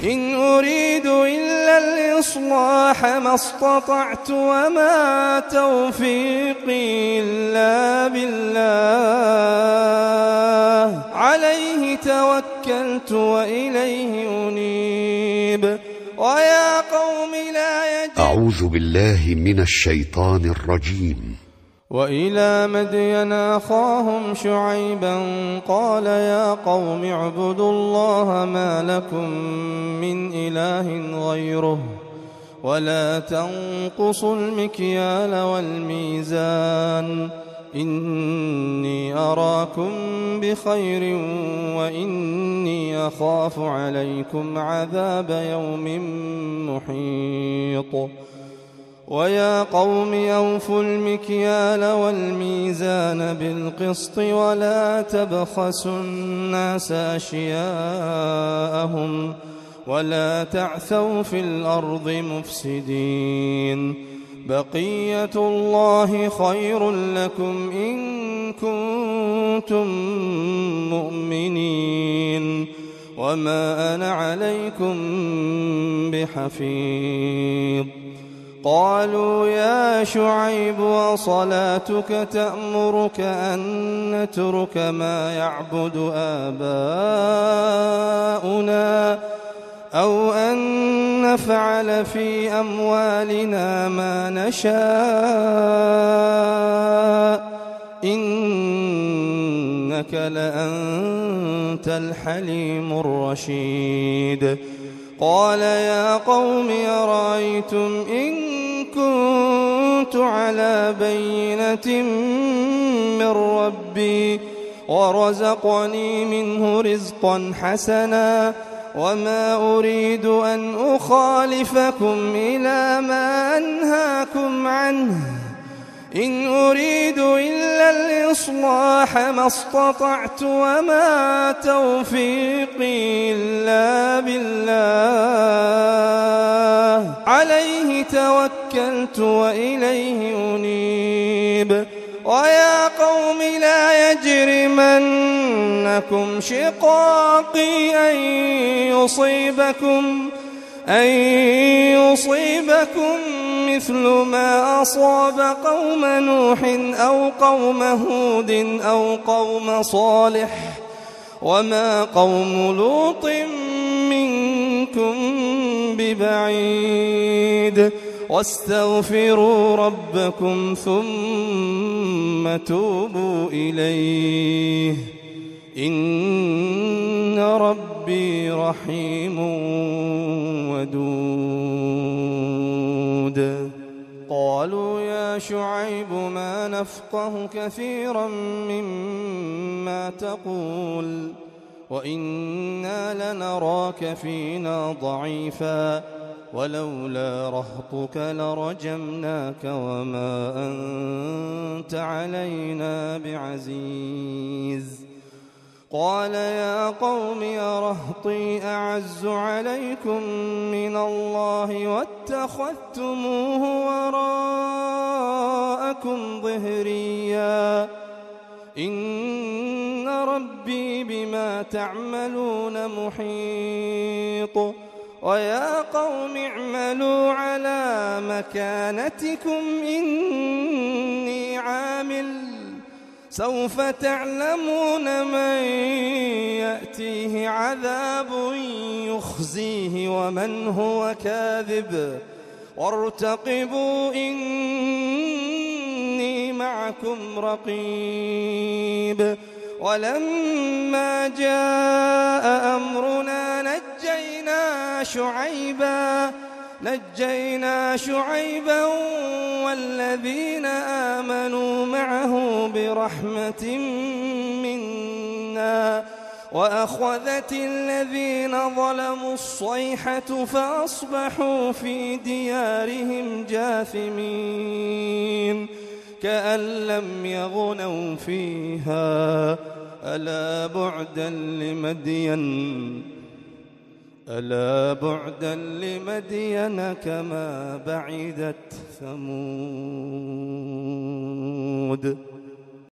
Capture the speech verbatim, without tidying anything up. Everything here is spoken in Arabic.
إن أريد إلا الإصلاح ما استطعت وما توفيقي إلا بالله عليه توكلت وإليه أنيب ويا قوم لا يجب. أعوذ بالله من الشيطان الرجيم. وإلى مدين أخاهم شعيبا قال يا قوم اعبدوا الله ما لكم من إله غيره ولا تنقصوا المكيال والميزان إني أراكم بخير وإني أخاف عليكم عذاب يوم محيط ويا قوم أوفوا المكيال والميزان بالقسط ولا تبخسوا الناس أشياءهم ولا تعثوا في الأرض مفسدين بقية الله خير لكم إن كنتم مؤمنين وما أنا عليكم بحفيظ قالوا يا شعيب وصلاتك تأمرك أن نترك ما يعبد آباؤنا أو أن نفعل في أموالنا ما نشاء إنك لأنت الحليم الرشيد قال يا قوم أرأيتم إن كنت على بينة من ربي ورزقني منه رزقا حسنا وما أريد أن أخالفكم إلى ما أنهاكم عنه إن أريد إلا الإصلاح ما استطعت وما توفيقي إلا بالله عليه توكلت وإليه أنيب ويا قوم لا يجرمنكم شقاقي أن يصيبكم أن يصيبكم مثل ما أصاب قوم نوح أو قوم هود أو قوم صالح وما قوم لوط منكم ببعيد واستغفروا ربكم ثم توبوا إليه إن ربي رحيم ودود قالوا يا شعيب ما نفقه كثيرا مما تقول وإنا لنراك فينا ضعيفا ولولا رهطك لرجمناك وما أنت علينا بعزيز قال يا قوم أرهطي أعز عليكم من الله واتخذتموه وراءكم ظهريا إن ربي بما تعملون محيط ويا قوم اعملوا على مكانتكم إني عامل سوف تعلمون من يأتيه عذاب يخزيه ومن هو كاذب وارتقبوا إني معكم رقيب ولما جاء أمرنا نجينا شعيبا نجينا شعيبا والذين آمنوا معه برحمة منا وأخذت الذين ظلموا الصيحة فأصبحوا في ديارهم جاثمين كأن لم يغنوا فيها ألا بعدا لمدين ألا بعدا لمدين كما بعدت ثمود.